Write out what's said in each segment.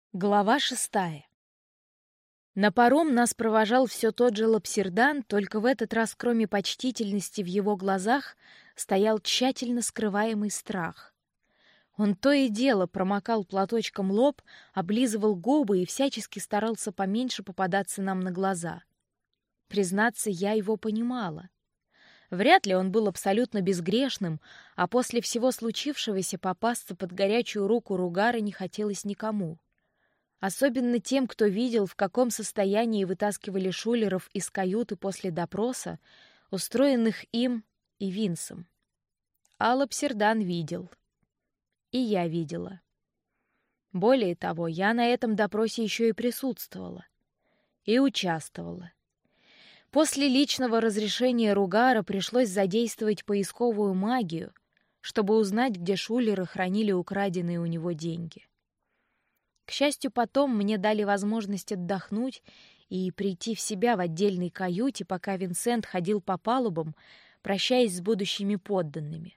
Глава 6. На паром нас провожал все тот же Лапсердан, только в этот раз, кроме почтительности в его глазах, стоял тщательно скрываемый страх. Он то и дело промокал платочком лоб, облизывал губы и всячески старался поменьше попадаться нам на глаза. Признаться, я его понимала. Вряд ли он был абсолютно безгрешным, а после всего случившегося попасться под горячую руку Ругара не хотелось никому. Особенно тем, кто видел, в каком состоянии вытаскивали шулеров из каюты после допроса, устроенных им и Винсом. А Лапсердан видел. И я видела. Более того, я на этом допросе еще и присутствовала. И участвовала. После личного разрешения Ругара пришлось задействовать поисковую магию, чтобы узнать, где шулеры хранили украденные у него деньги. К счастью, потом мне дали возможность отдохнуть и прийти в себя в отдельной каюте, пока Винсент ходил по палубам, прощаясь с будущими подданными.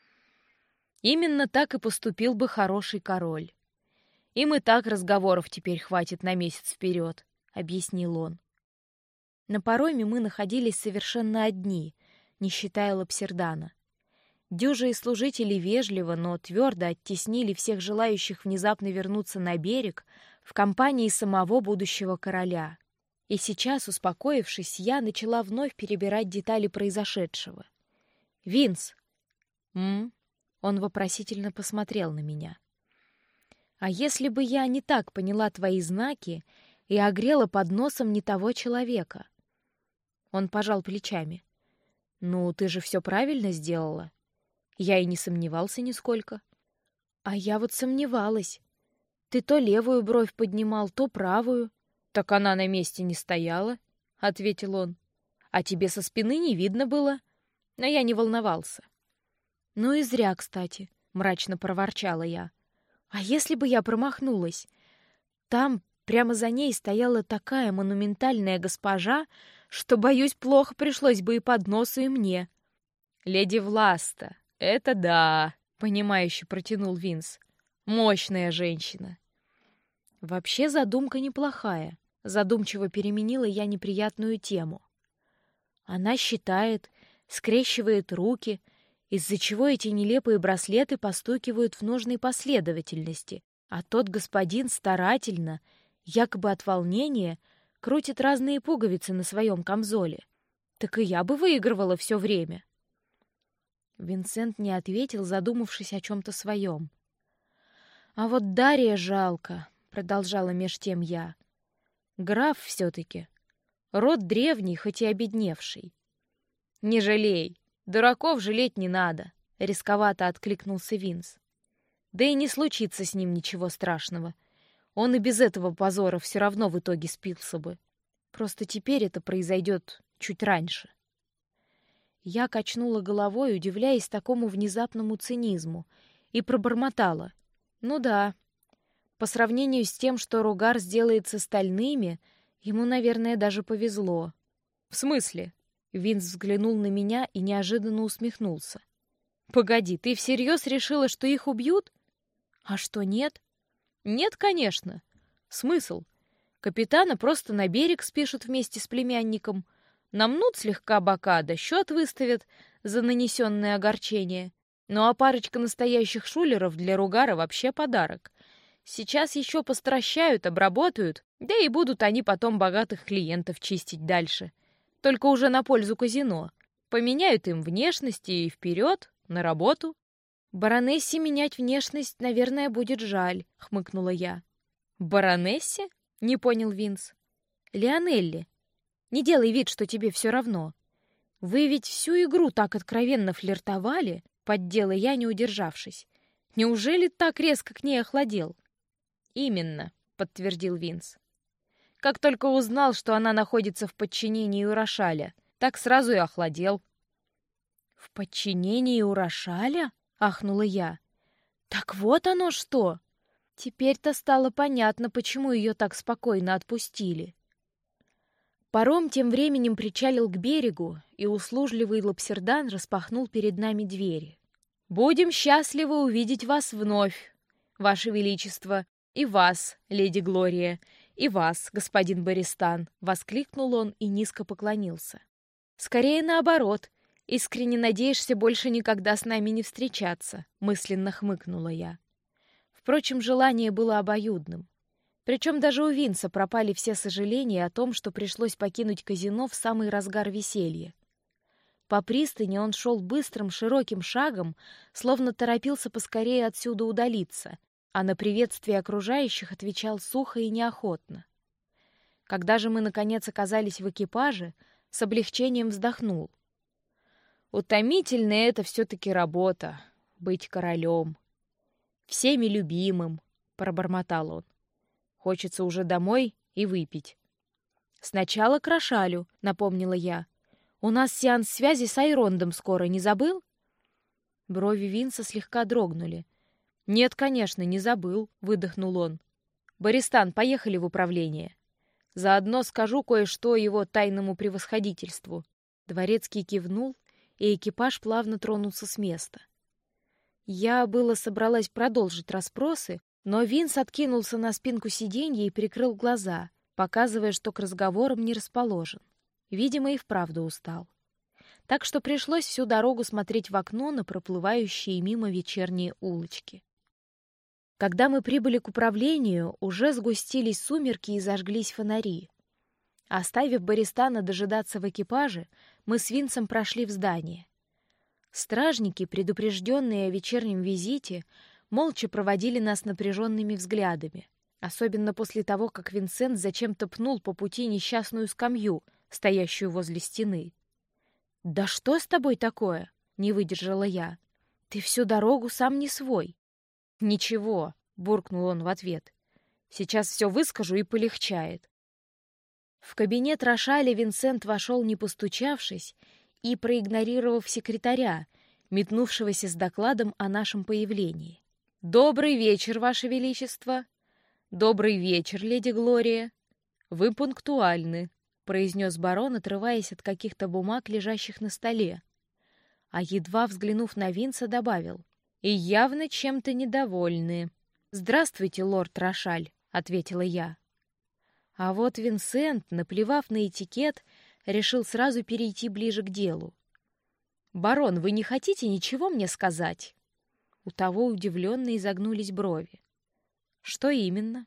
Именно так и поступил бы хороший король. Им и так разговоров теперь хватит на месяц вперед, — объяснил он. На пароме мы находились совершенно одни, не считая Лапсердана. Дюжи и служители вежливо, но твердо оттеснили всех желающих внезапно вернуться на берег в компании самого будущего короля. И сейчас, успокоившись, я начала вновь перебирать детали произошедшего. «Винс!» Он вопросительно посмотрел на меня. «А если бы я не так поняла твои знаки и огрела под носом не того человека?» Он пожал плечами. «Ну, ты же все правильно сделала». Я и не сомневался нисколько. А я вот сомневалась. Ты то левую бровь поднимал, то правую. Так она на месте не стояла, — ответил он. А тебе со спины не видно было. Но я не волновался. Ну и зря, кстати, — мрачно проворчала я. А если бы я промахнулась? Там прямо за ней стояла такая монументальная госпожа, что, боюсь, плохо пришлось бы и под носу, и мне. Леди Власта. «Это да», — понимающе протянул Винс. «Мощная женщина». «Вообще задумка неплохая», — задумчиво переменила я неприятную тему. Она считает, скрещивает руки, из-за чего эти нелепые браслеты постукивают в нужной последовательности, а тот господин старательно, якобы от волнения, крутит разные пуговицы на своем камзоле. Так и я бы выигрывала все время. Винсент не ответил, задумавшись о чем-то своем. «А вот Дария жалко», — продолжала меж тем я. «Граф все-таки. Род древний, хоть и обедневший». «Не жалей. Дураков жалеть не надо», — рисковато откликнулся Винс. «Да и не случится с ним ничего страшного. Он и без этого позора все равно в итоге спился бы. Просто теперь это произойдет чуть раньше». Я качнула головой, удивляясь такому внезапному цинизму, и пробормотала. «Ну да, по сравнению с тем, что Ругар сделает с остальными, ему, наверное, даже повезло». «В смысле?» — Винс взглянул на меня и неожиданно усмехнулся. «Погоди, ты всерьез решила, что их убьют?» «А что, нет?» «Нет, конечно. Смысл? Капитана просто на берег спишут вместе с племянником, намнут слегка бока, да счет выставят за нанесенное огорчение. Ну а парочка настоящих шулеров для Ругара вообще подарок. Сейчас еще постращают, обработают, да и будут они потом богатых клиентов чистить дальше. Только уже на пользу казино. Поменяют им внешность и вперед, на работу». «Баронессе менять внешность, наверное, будет жаль», — хмыкнула я. «Баронессе?» — не понял Винс. «Лионелли. Не делай вид, что тебе все равно. Вы ведь всю игру так откровенно флиртовали», — поддела я, не удержавшись. «Неужели так резко к ней охладел?» «Именно», — подтвердил Винс. «Как только узнал, что она находится в подчинении у Рошаля, так сразу и охладел». «В подчинении у Рошаля?» — ахнула я. «Так вот оно что!» Теперь-то стало понятно, почему ее так спокойно отпустили. Паром тем временем причалил к берегу, и услужливый Лапсердан распахнул перед нами двери. «Будем счастливы увидеть вас вновь, Ваше Величество», «И вас, леди Глория, и вас, господин Бористан!» — воскликнул он и низко поклонился. «Скорее наоборот. Искренне надеешься больше никогда с нами не встречаться», — мысленно хмыкнула я. Впрочем, желание было обоюдным. Причем даже у Винса пропали все сожаления о том, что пришлось покинуть казино в самый разгар веселья. По пристани он шел быстрым, широким шагом, словно торопился поскорее отсюда удалиться, а на приветствие окружающих отвечал сухо и неохотно. Когда же мы, наконец, оказались в экипаже, с облегчением вздохнул. Утомительная это все-таки работа — быть королем. Всеми любимым, — пробормотал он. Хочется уже домой и выпить. Сначала к Рошалю, — напомнила я. У нас сеанс связи с Айрондом скоро, не забыл? Брови Винса слегка дрогнули. Нет, конечно, не забыл, — выдохнул он. Бористан, поехали в управление. Заодно скажу кое-что его тайному превосходительству. Дворецкий кивнул, и экипаж плавно тронулся с места. Я было собралась продолжить расспросы, но Винс откинулся на спинку сиденья и прикрыл глаза, показывая, что к разговорам не расположен. Видимо, и вправду устал. Так что пришлось всю дорогу смотреть в окно на проплывающие мимо вечерние улочки. Когда мы прибыли к управлению, уже сгустились сумерки и зажглись фонари. Оставив Бористана дожидаться в экипаже, мы с Винсом прошли в здание. Стражники, предупрежденные о вечернем визите, молча проводили нас напряженными взглядами, особенно после того, как Винсент зачем-то пнул по пути несчастную скамью, стоящую возле стены. «Да что с тобой такое?» — не выдержала я. «Ты всю дорогу сам не свой». «Ничего», — буркнул он в ответ. «Сейчас все выскажу и полегчает». В кабинет Рошаля Винсент вошел, не постучавшись, и проигнорировав секретаря, метнувшегося с докладом о нашем появлении. «Добрый вечер, Ваше Величество!» «Добрый вечер, леди Глория!» «Вы пунктуальны», — произнес барон, отрываясь от каких-то бумаг, лежащих на столе. А едва взглянув на Винса, добавил: «И явно чем-то недовольны». «Здравствуйте, лорд Рошаль», — ответила я. А вот Винсент, наплевав на этикет, решил сразу перейти ближе к делу. «Барон, вы не хотите ничего мне сказать?» У того удивленно изогнулись брови. «Что именно?»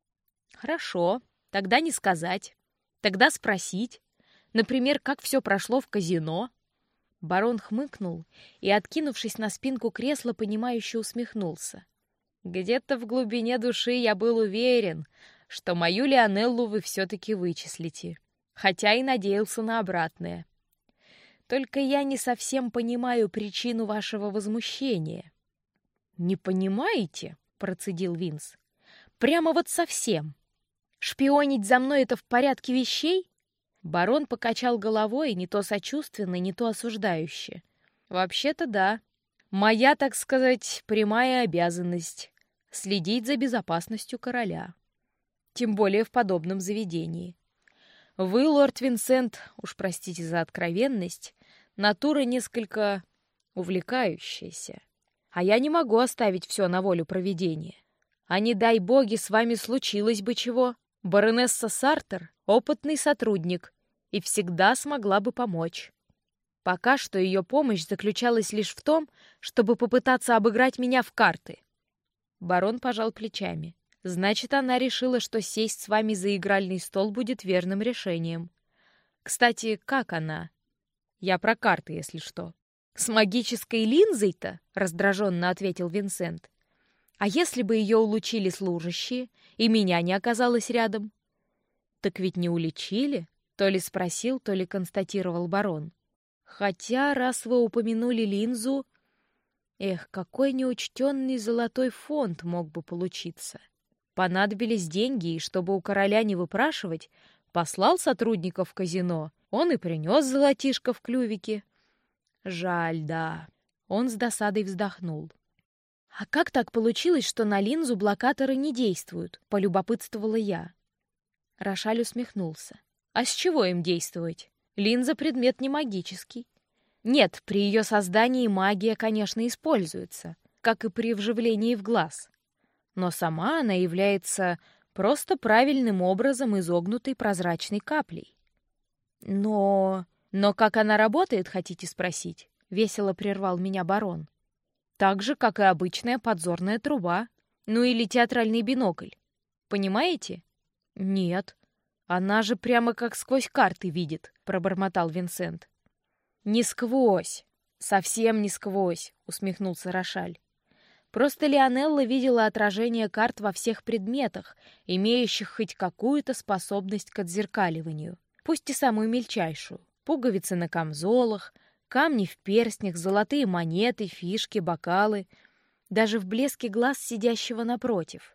«Хорошо, тогда не сказать. Тогда спросить. Например, как все прошло в казино?» Барон хмыкнул и, откинувшись на спинку кресла, понимающе усмехнулся. «Где-то в глубине души я был уверен, что мою Лионеллу вы все-таки вычислите, хотя и надеялся на обратное. Только я не совсем понимаю причину вашего возмущения». «Не понимаете?» — процедил Винс. «Прямо вот совсем. Шпионить за мной — это в порядке вещей?» Барон покачал головой, не то сочувственно, не то осуждающе. «Вообще-то да. Моя, так сказать, прямая обязанность — следить за безопасностью короля. Тем более в подобном заведении. Вы, лорд Винсент, уж простите за откровенность, натура несколько увлекающаяся. А я не могу оставить все на волю провидения. А не дай боги, с вами случилось бы чего. Баронесса Сартер — опытный сотрудник и всегда смогла бы помочь. Пока что ее помощь заключалась лишь в том, чтобы попытаться обыграть меня в карты». Барон пожал плечами. «Значит, она решила, что сесть с вами за игральный стол будет верным решением. Кстати, как она? Я про карты, если что». «С магической линзой-то?» — раздраженно ответил Винсент. «А если бы ее улучили служащие, и меня не оказалось рядом?» «Так ведь не уличили?» — то ли спросил, то ли констатировал барон. «Хотя, раз вы упомянули линзу... Эх, какой неучтенный золотой фонд мог бы получиться. Понадобились деньги, и чтобы у короля не выпрашивать, послал сотрудников в казино, он и принес золотишко в клювике. Жаль, да». Он с досадой вздохнул. «А как так получилось, что на линзу блокаторы не действуют?» — полюбопытствовала я. Рошаль усмехнулся. «А с чего им действовать? Линза — предмет не магический. Нет, при ее создании магия, конечно, используется, как и при вживлении в глаз. но сама она является просто правильным образом изогнутой прозрачной каплей. Но как она работает, хотите спросить? Весело прервал меня барон. Так же, как и обычная подзорная труба, ну или театральный бинокль. Понимаете? Нет. Она же прямо как сквозь карты видит, пробормотал Винсент. Не сквозь, совсем не сквозь, усмехнулся Рошаль. Просто Леонелла видела отражение карт во всех предметах, имеющих хоть какую-то способность к отзеркаливанию, пусть и самую мельчайшую. Пуговицы на камзолах, камни в перстнях, золотые монеты, фишки, бокалы, даже в блеске глаз сидящего напротив.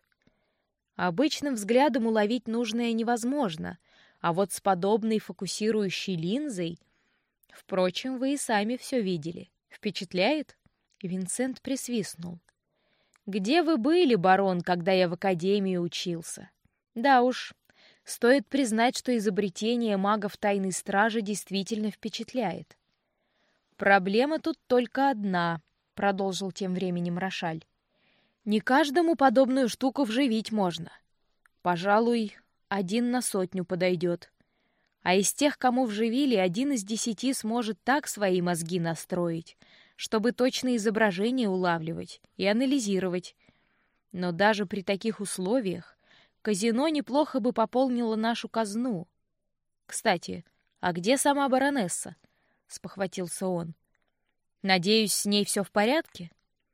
Обычным взглядом уловить нужное невозможно, а вот с подобной фокусирующей линзой... Впрочем, вы и сами все видели. Впечатляет? Винсент присвистнул. «Где вы были, барон, когда я в академии учился?» «Да уж, стоит признать, что изобретение магов тайной стражи действительно впечатляет». «Проблема тут только одна», — продолжил тем временем Рошаль. «Не каждому подобную штуку вживить можно. Пожалуй, 1 на 100 подойдет. А из тех, кому вживили, 1 из 10 сможет так свои мозги настроить, чтобы точно изображение улавливать и анализировать. Но даже при таких условиях казино неплохо бы пополнило нашу казну. Кстати, а где сама баронесса?» — спохватился он. «Надеюсь, с ней все в порядке?»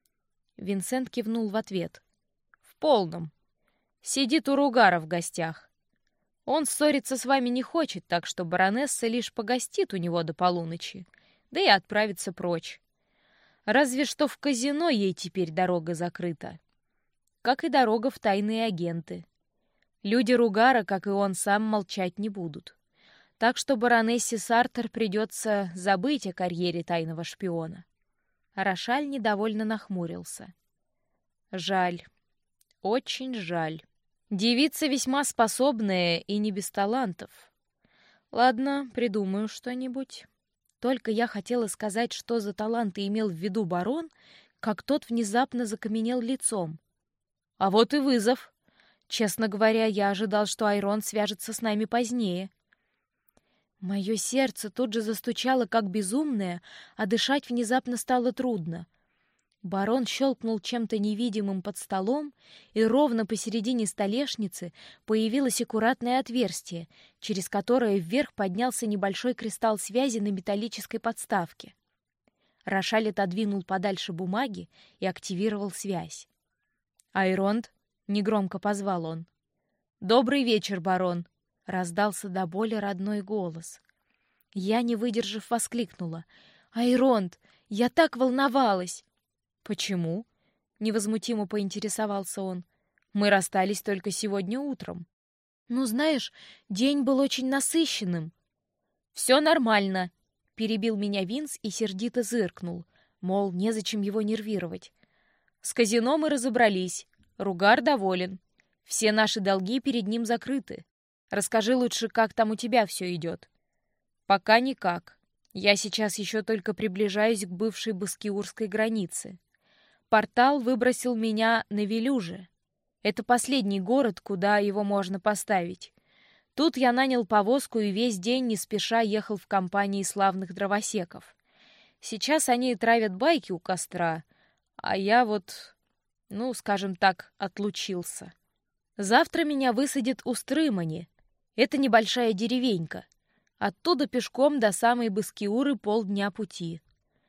Винсент кивнул в ответ. «В полном. Сидит у Ругара в гостях. Он ссориться с вами не хочет, так что баронесса лишь погостит у него до полуночи, да и отправится прочь. Разве что в казино ей теперь дорога закрыта. Как и дорога в тайные агенты. Люди Ругара, как и он сам, молчать не будут. Так что баронессе Сартер придется забыть о карьере тайного шпиона». Рошаль недовольно нахмурился. «Жаль. Очень жаль. Девица весьма способная и не без талантов. Ладно, придумаю что-нибудь». Только я хотела сказать, что за таланты имел в виду барон, как тот внезапно закаменел лицом. «А вот и вызов. Честно говоря, я ожидал, что Айрон свяжется с нами позднее». Мое сердце тут же застучало, как безумное, а дышать внезапно стало трудно. Барон щелкнул чем-то невидимым под столом, и ровно посередине столешницы появилось аккуратное отверстие, через которое вверх поднялся небольшой кристалл связи на металлической подставке. Рошаль отодвинул подальше бумаги и активировал связь. «Айронд», — негромко позвал он. «Добрый вечер, барон», — раздался до боли родной голос. Я, не выдержав, воскликнула. «Айронд, я так волновалась!» «Почему?» — невозмутимо поинтересовался он. «Мы расстались только сегодня утром». «Ну, знаешь, день был очень насыщенным». «Все нормально», — перебил меня Винс и сердито зыркнул, мол, незачем его нервировать. «С казино мы разобрались. Ругар доволен. Все наши долги перед ним закрыты. Расскажи лучше, как там у тебя все идет». «Пока никак. Я сейчас еще только приближаюсь к бывшей баскиурской границе. Портал выбросил меня на Велюже. Это последний город, куда его можно поставить. Тут я нанял повозку и весь день не спеша ехал в компании славных дровосеков. Сейчас они травят байки у костра, а я вот, ну, скажем так, отлучился. Завтра меня высадят у Стрымани. Это небольшая деревенька. Оттуда пешком до самой Баскиуры полдня пути.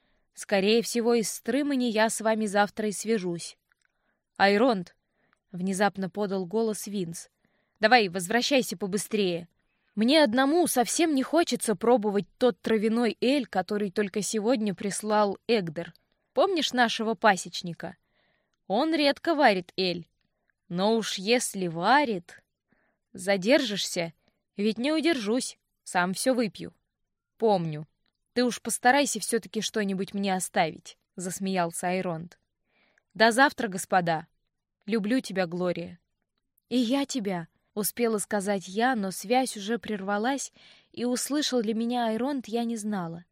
Скорее всего, из Стрымани я с вами завтра и свяжусь. «Айронд», — внезапно подал голос Винс, — «давай, возвращайся побыстрее. Мне одному совсем не хочется пробовать тот травяной эль, который только сегодня прислал Эгдер. Помнишь нашего пасечника? Он редко варит эль. Но уж если варит... Задержишься, ведь не удержусь, сам все выпью». «Помню. Ты уж постарайся все-таки что-нибудь мне оставить», — засмеялся Айронд. «До завтра, господа. Люблю тебя, Глория». «И я тебя», — успела сказать я, но связь уже прервалась, и услышал ли меня Айронд, я не знала.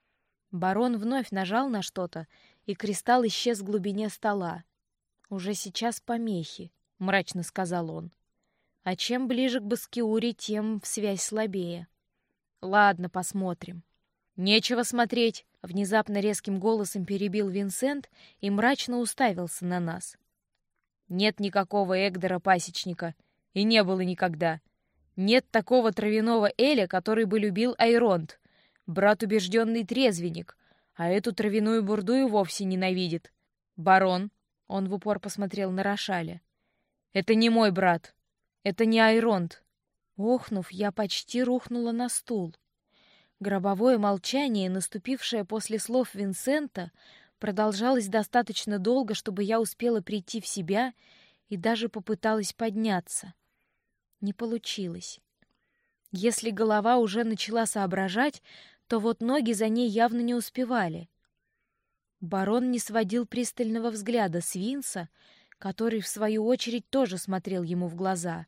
Барон вновь нажал на что-то, и кристалл исчез в глубине стола. Уже сейчас помехи. мрачно сказал он. А чем ближе к Баскиуре, тем связь слабее. Ладно, посмотрим. Нечего смотреть, внезапно резким голосом перебил Винсент и мрачно уставился на нас. Нет никакого Эгдора-пасечника, и не было никогда. Нет такого травяного Эля, который бы любил Айронт. Брат убежденный трезвенник, а эту травяную бурду и вовсе ненавидит. Барон, он в упор посмотрел на Рошаля. Это не мой брат. Это не Айронт. Охнув, я почти рухнула на стул. Гробовое молчание, наступившее после слов Винсента, продолжалось достаточно долго, чтобы я успела прийти в себя и даже попыталась подняться. Не получилось. Если голова уже начала соображать, то вот ноги за ней явно не успевали. Барон не сводил пристального взгляда с Винса, который, в свою очередь, тоже смотрел ему в глаза.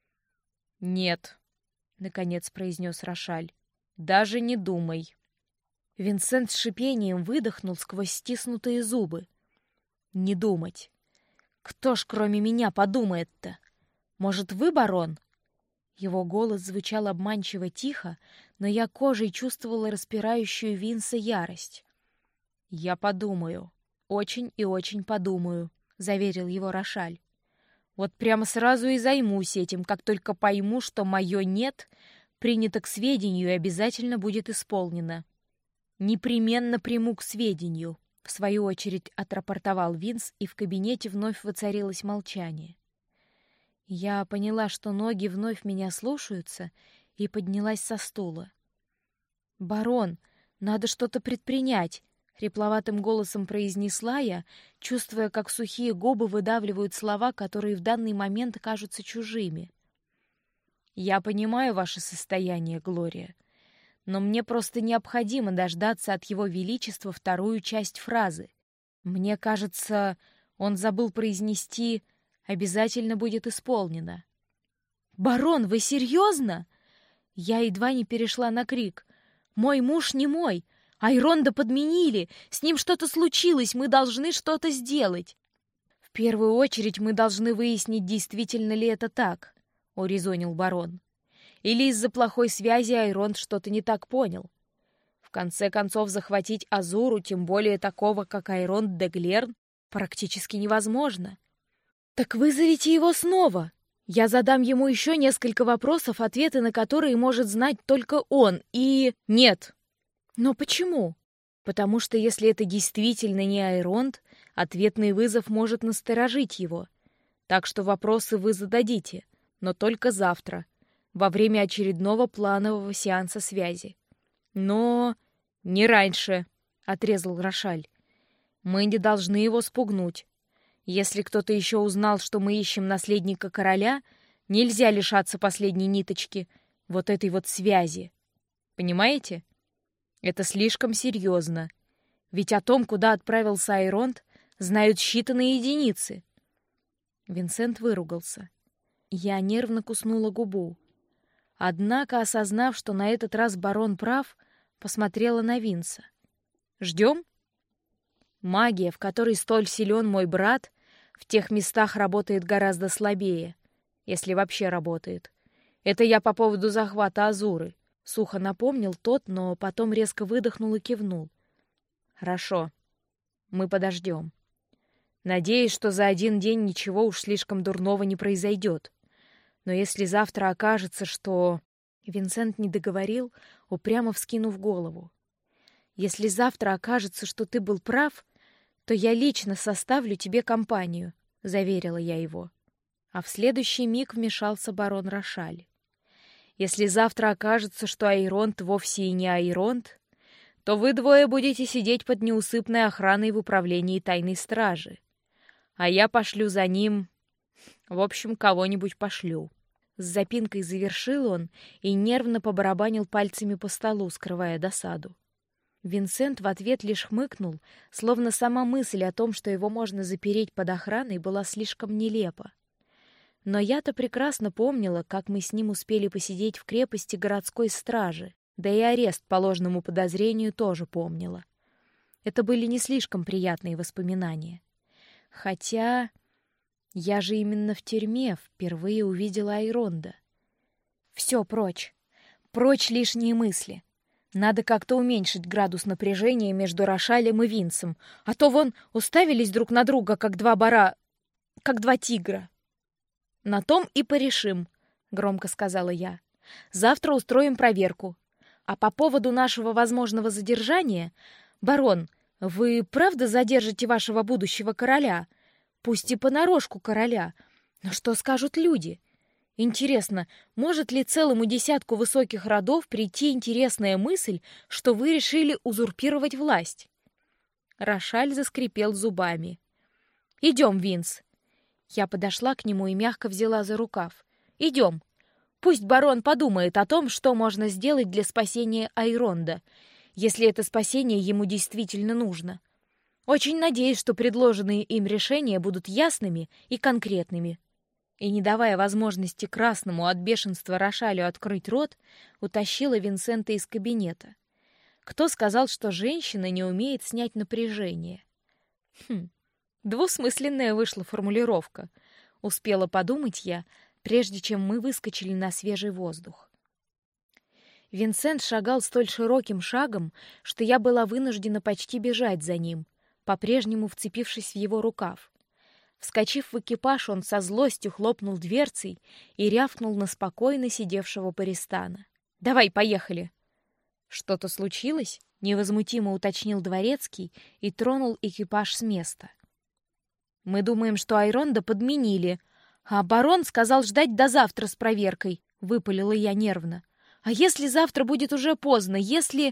«Нет», — наконец произнес Рошаль, — «даже не думай». Винсент с шипением выдохнул сквозь стиснутые зубы. «Не думать. Кто ж кроме меня подумает-то? Может, вы, барон?» Его голос звучал обманчиво тихо, но я кожей чувствовала распирающую Винса ярость. «Я подумаю. Очень и очень подумаю», — заверил его Рошаль. «Вот прямо сразу и займусь этим, как только пойму, что мое «нет» принято к сведению и обязательно будет исполнено». «Непременно приму к сведению», — в свою очередь отрапортовал Винс, и в кабинете вновь воцарилось молчание. Я поняла, что ноги вновь меня слушаются, и поднялась со стула. «Барон, надо что-то предпринять», — хрипловатым голосом произнесла я, чувствуя, как сухие губы выдавливают слова, которые в данный момент кажутся чужими. «Я понимаю ваше состояние, Глория, но мне просто необходимо дождаться от Его Величества вторую часть фразы. Мне кажется, он забыл произнести «обязательно будет исполнено». «Барон, вы серьезно?» Я едва не перешла на крик. «Мой муж не мой! Айронда подменили! С ним что-то случилось! Мы должны что-то сделать!» «В первую очередь мы должны выяснить, действительно ли это так», — урезонил барон. «Или из-за плохой связи Айронд что-то не так понял. В конце концов, захватить Азуру, тем более такого, как Айронд де Глерн, практически невозможно». «Так вызовите его снова! Я задам ему еще несколько вопросов, ответы на которые может знать только он, и...» «Нет!» «Но почему?» «Потому что если это действительно не Айронд, ответный вызов может насторожить его. Так что вопросы вы зададите, но только завтра, во время очередного планового сеанса связи. Но не раньше», — отрезал Рошаль. «Мы не должны его спугнуть. Если кто-то еще узнал, что мы ищем наследника короля, нельзя лишаться последней ниточки, вот этой вот связи. Понимаете? Это слишком серьезно. Ведь о том, куда отправился Айронд, знают считанные единицы». Винсент выругался. Я нервно куснула губу. Однако, осознав, что на этот раз барон прав, посмотрела на Винса. «Ждем?» Магия, в которой столь силен мой брат, в тех местах работает гораздо слабее, если вообще работает. Это я по поводу захвата Азуры. Сухо напомнил тот, но потом резко выдохнул и кивнул. Хорошо. Мы подождем. Надеюсь, что за один день ничего уж слишком дурного не произойдет. Но если завтра окажется, что... Винсент не договорил, упрямо вскинув голову. Если завтра окажется, что ты был прав, то я лично составлю тебе компанию, заверила я его. А в следующий миг вмешался барон Рошаль. Если завтра окажется, что Айронт вовсе и не Айронт, то вы двое будете сидеть под неусыпной охраной в управлении тайной стражи. А я пошлю за ним... В общем, кого-нибудь пошлю. С запинкой завершил он и нервно побарабанил пальцами по столу, скрывая досаду. Винсент в ответ лишь хмыкнул, словно сама мысль о том, что его можно запереть под охраной, была слишком нелепа. Но я-то прекрасно помнила, как мы с ним успели посидеть в крепости городской стражи, да и арест по ложному подозрению тоже помнила. Это были не слишком приятные воспоминания. Хотя Я же именно в тюрьме впервые увидела Айронда. Все прочь. Прочь лишние мысли. Надо как-то уменьшить градус напряжения между Рошалем и Винсом, а то вон уставились друг на друга, как два тигра. На том и порешим, громко сказала я. Завтра устроим проверку. А по поводу нашего возможного задержания, барон, вы правда задержите вашего будущего короля? Пусть и понарошку короля. Но что скажут люди? Интересно, может ли целому десятку высоких родов прийти интересная мысль, что вы решили узурпировать власть? Рошаль заскрипел зубами. «Идем, Винс». Я подошла к нему и мягко взяла за рукав. «Идем. Пусть барон подумает о том, что можно сделать для спасения Айронда, если это спасение ему действительно нужно. Очень надеюсь, что предложенные им решения будут ясными и конкретными». И, не давая возможности красному от бешенства Рошалю открыть рот, утащила Винсента из кабинета. Кто сказал, что женщина не умеет снять напряжение? Двусмысленная вышла формулировка. Успела подумать я, прежде чем мы выскочили на свежий воздух. Винсент шагал столь широким шагом, что я была вынуждена почти бежать за ним, по-прежнему вцепившись в его рукав. Вскочив в экипаж, он со злостью хлопнул дверцей и рявкнул на спокойно сидевшего Бористана. «Давай, поехали!» «Что-то случилось?» — невозмутимо уточнил дворецкий и тронул экипаж с места. «Мы думаем, что Айронда подменили, а барон сказал ждать до завтра с проверкой», — выпалила я нервно. «А если завтра будет уже поздно? Если...»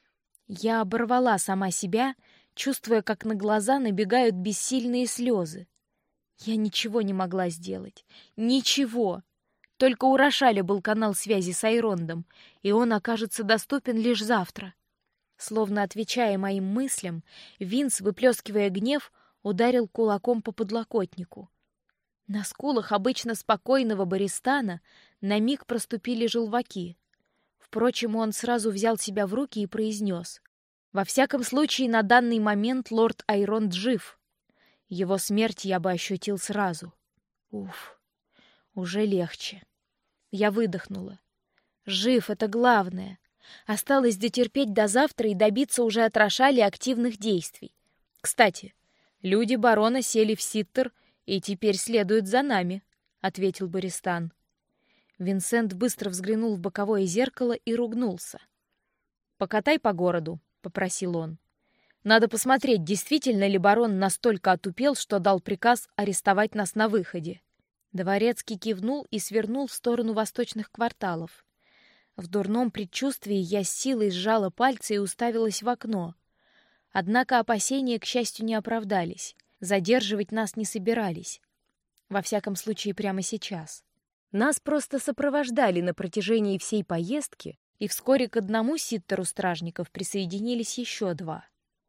Я оборвала сама себя, чувствуя, как на глаза набегают бессильные слезы. Я ничего не могла сделать. Ничего. Только у Рошаля был канал связи с Айрондом, и он окажется доступен лишь завтра. Словно отвечая моим мыслям, Винс, выплескивая гнев, ударил кулаком по подлокотнику. На скулах обычно спокойного Бористана на миг проступили желваки. Впрочем, он сразу взял себя в руки и произнес: «Во всяком случае, на данный момент лорд Айронд жив. Его смерть я бы ощутил сразу». Уф, уже легче. Я выдохнула. Жив — это главное. Осталось дотерпеть до завтра и добиться уже от Рошаля активных действий. Кстати, люди барона сели в Ситтер и теперь следуют за нами, — ответил Бористан. Винсент быстро взглянул в боковое зеркало и ругнулся. «Покатай по городу», — попросил он. «Надо посмотреть, действительно ли барон настолько отупел, что дал приказ арестовать нас на выходе». Дворецкий кивнул и свернул в сторону восточных кварталов. В дурном предчувствии я с силой сжала пальцы и уставилась в окно. Однако опасения, к счастью, не оправдались. Задерживать нас не собирались. Во всяком случае, прямо сейчас. Нас просто сопровождали на протяжении всей поездки, и вскоре к одному ситтеру стражников присоединились еще два.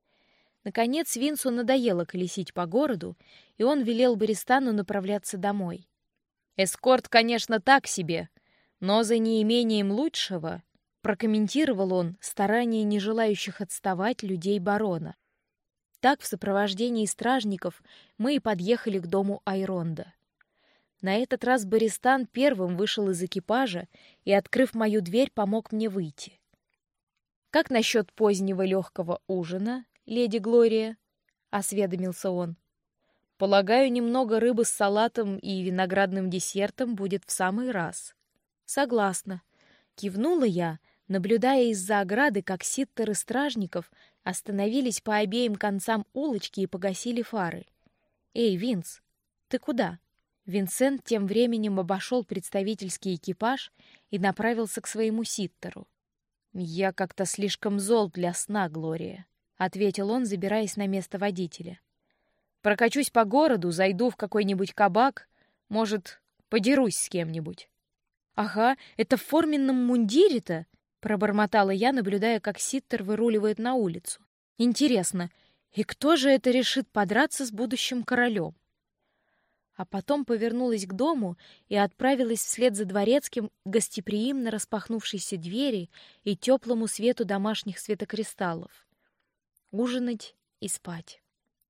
Наконец Винсу надоело колесить по городу, и он велел Бористану направляться домой. «Эскорт, конечно, так себе, но за неимением лучшего», — прокомментировал он старания не желающих отставать людей барона. Так, в сопровождении стражников, мы и подъехали к дому Айронда. На этот раз Бористан первым вышел из экипажа и, открыв мою дверь, помог мне выйти. «Как насчет позднего легкого ужина, леди Глория?» — осведомился он. «Полагаю, немного рыбы с салатом и виноградным десертом будет в самый раз». «Согласна», — кивнула я, наблюдая из-за ограды, как ситтеры стражников остановились по обеим концам улочки и погасили фары. «Эй, Винс, ты куда?» Винсент тем временем обошел представительский экипаж и направился к своему ситтеру. «Я как-то слишком зол для сна, Глория», — ответил он, забираясь на место водителя. «Прокачусь по городу, зайду в какой-нибудь кабак, может, подерусь с кем-нибудь». «Ага, это в форменном мундире-то?» — пробормотала я, наблюдая, как ситтер выруливает на улицу. «Интересно, и кто же это решит подраться с будущим королем?» А потом повернулась к дому и отправилась вслед за дворецким к гостеприимно распахнувшейся двери и теплому свету домашних светокристаллов. Ужинать и спать.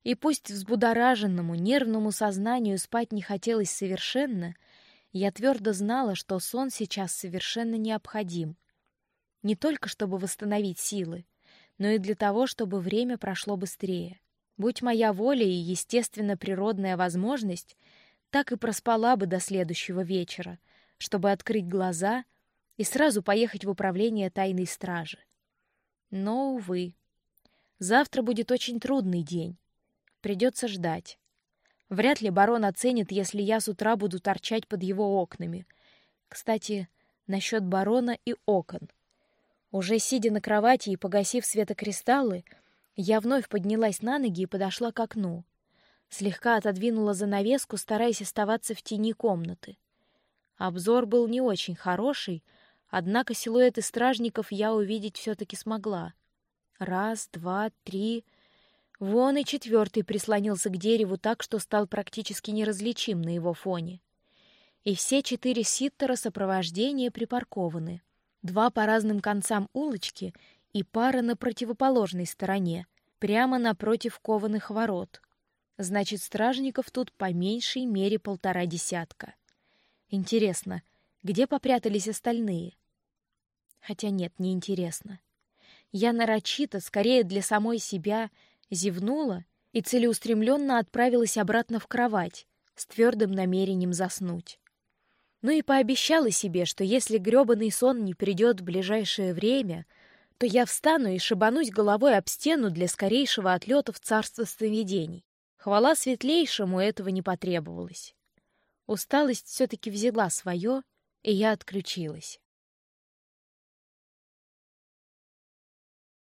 И пусть взбудораженному, нервному сознанию спать не хотелось совершенно, я твердо знала, что сон сейчас совершенно необходим. Не только чтобы восстановить силы, но и для того, чтобы время прошло быстрее. Будь моя воля и, естественно, природная возможность, так и проспала бы до следующего вечера, чтобы открыть глаза и сразу поехать в управление тайной стражи. Но, увы, завтра будет очень трудный день. Придется ждать. Вряд ли барон оценит, если я с утра буду торчать под его окнами. Кстати, насчет барона и окон. Уже сидя на кровати и погасив светокристаллы, я вновь поднялась на ноги и подошла к окну. Слегка отодвинула занавеску, стараясь оставаться в тени комнаты. Обзор был не очень хороший, однако силуэты стражников я увидеть все-таки смогла. Раз, два, три... Вон и четвертый прислонился к дереву так, что стал практически неразличим на его фоне. И все 4 ситтера сопровождения припаркованы. 2 по разным концам улочки и пара на противоположной стороне, прямо напротив кованых ворот. Значит, стражников тут по меньшей мере 1,5 десятка. Интересно, где попрятались остальные? Хотя нет, не интересно. Я нарочито, скорее для самой себя, зевнула и целеустремленно отправилась обратно в кровать с твердым намерением заснуть. Ну и пообещала себе, что если грёбаный сон не придет в ближайшее время, то я встану и шибанусь головой об стену для скорейшего отлета в царство сновидений. Хвала светлейшему, этого не потребовалось. Усталость все-таки взяла свое, и я отключилась.